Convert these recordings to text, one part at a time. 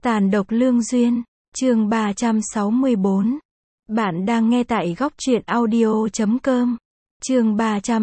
Tàn độc lương duyên, chương 364. Bạn đang nghe tại góc truyện audio.com. Chương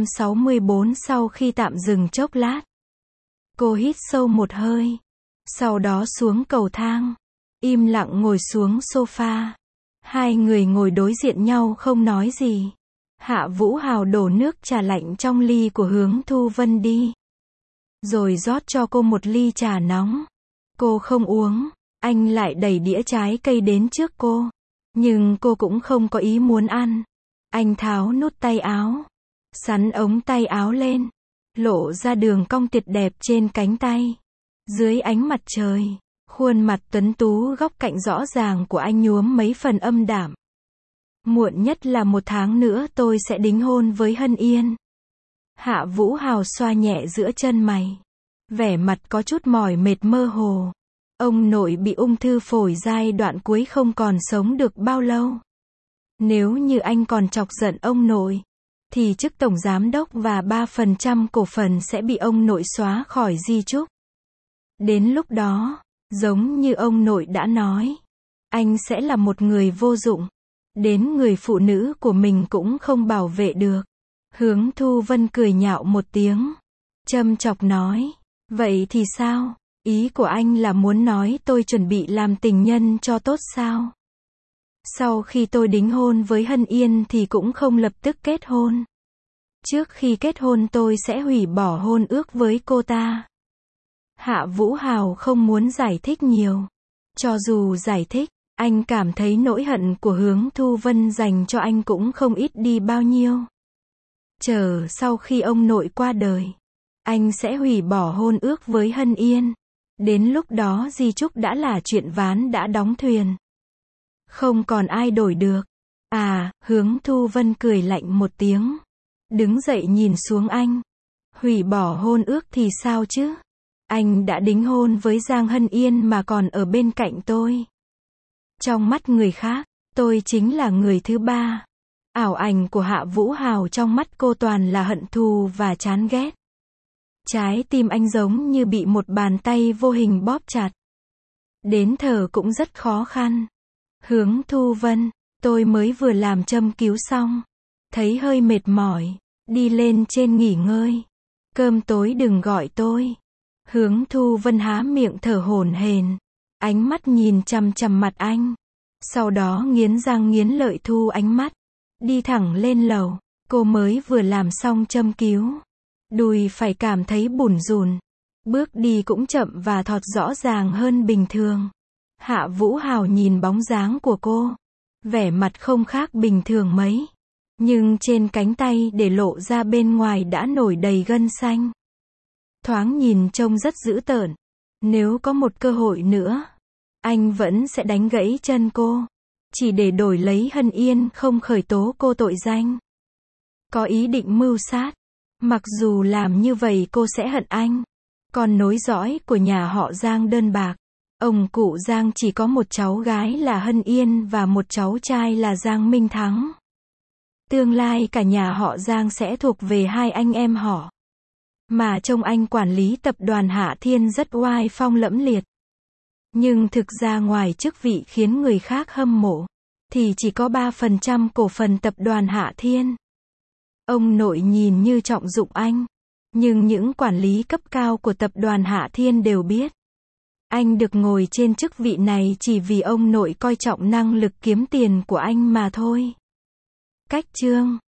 364. Sau khi tạm dừng chốc lát, cô hít sâu một hơi, sau đó xuống cầu thang, im lặng ngồi xuống sofa. Hai người ngồi đối diện nhau không nói gì. Hạ Vũ Hào đổ nước trà lạnh trong ly của Hướng Thu Vân đi, rồi rót cho cô một ly trà nóng. Cô không uống. Anh lại đẩy đĩa trái cây đến trước cô, nhưng cô cũng không có ý muốn ăn. Anh tháo nút tay áo, xắn ống tay áo lên, lộ ra đường cong tuyệt đẹp trên cánh tay. Dưới ánh mặt trời, khuôn mặt tuấn tú góc cạnh rõ ràng của anh nhuốm mấy phần âm đảm. Muộn nhất là 1 tháng nữa tôi sẽ đính hôn với Hân Yên. Hạ Vũ Hào xoa nhẹ giữa chân mày, vẻ mặt có chút mỏi mệt mơ hồ. Ông nội bị ung thư phổi giai đoạn cuối không còn sống được bao lâu. Nếu như anh còn chọc giận ông nội, thì chức tổng giám đốc và 3% cổ phần sẽ bị ông nội xóa khỏi di chúc. Đến lúc đó, giống như ông nội đã nói, anh sẽ là một người vô dụng. Đến người phụ nữ của mình cũng không bảo vệ được. Hướng Thu Vân cười nhạo một tiếng, châm chọc nói, vậy thì sao? Ý của anh là muốn nói tôi chuẩn bị làm tình nhân cho tốt sao? Sau khi tôi đính hôn với Hân Yên thì cũng không lập tức kết hôn. Trước khi kết hôn tôi sẽ hủy bỏ hôn ước với cô ta. Hạ Vũ Hào không muốn giải thích nhiều. Cho dù giải thích, anh cảm thấy nỗi hận của Hướng Thu Vân dành cho anh cũng không ít đi bao nhiêu. Chờ sau khi ông nội qua đời, anh sẽ hủy bỏ hôn ước với Hân Yên. Đến lúc đó di chúc đã là chuyện ván đã đóng thuyền, không còn ai đổi được. À, Hướng Thu Vân cười lạnh một tiếng, đứng dậy nhìn xuống anh. Hủy bỏ hôn ước thì sao chứ? Anh đã đính hôn với Giang Hân Yên mà còn ở bên cạnh tôi. Trong mắt người khác, tôi chính là người thứ ba. Ảo ảnh của Hạ Vũ Hào trong mắt cô toàn là hận thù và chán ghét. Trái tim anh giống như bị một bàn tay vô hình bóp chặt. Đến thở cũng rất khó khăn. Hướng Thu Vân, tôi mới vừa làm châm cứu xong, thấy hơi mệt mỏi, đi lên trên nghỉ ngơi. Cơm tối đừng gọi tôi. Hướng Thu Vân há miệng thở hổn hển, ánh mắt nhìn chằm chằm mặt anh. Sau đó nghiến răng nghiến lợi thu ánh mắt, đi thẳng lên lầu. Cô mới vừa làm xong châm cứu, đùi phải cảm thấy bủn rủn, bước đi cũng chậm và thọt rõ ràng hơn bình thường. Hạ Vũ Hào nhìn bóng dáng của cô, vẻ mặt không khác bình thường mấy, nhưng trên cánh tay để lộ ra bên ngoài đã nổi đầy gân xanh. Thoáng nhìn trông rất dữ tợn. Nếu có một cơ hội nữa, anh vẫn sẽ đánh gãy chân cô, chỉ để đổi lấy Hân Yên không khởi tố cô tội danh có ý định mưu sát. Mặc dù làm như vậy cô sẽ hận anh. Con nối dõi của nhà họ Giang đơn bạc. Ông cụ Giang chỉ có một cháu gái là Hân Yên và một cháu trai là Giang Minh Thắng. Tương lai cả nhà họ Giang sẽ thuộc về hai anh em họ. Mà trông anh quản lý tập đoàn Hạ Thiên rất oai phong lẫm liệt. Nhưng thực ra ngoài chức vị khiến người khác hâm mộ, thì chỉ có 3% cổ phần tập đoàn Hạ Thiên. Ông nội nhìn như trọng dụng anh, nhưng những quản lý cấp cao của tập đoàn Hạ Thiên đều biết, anh được ngồi trên chức vị này chỉ vì ông nội coi trọng năng lực kiếm tiền của anh mà thôi. Cách chương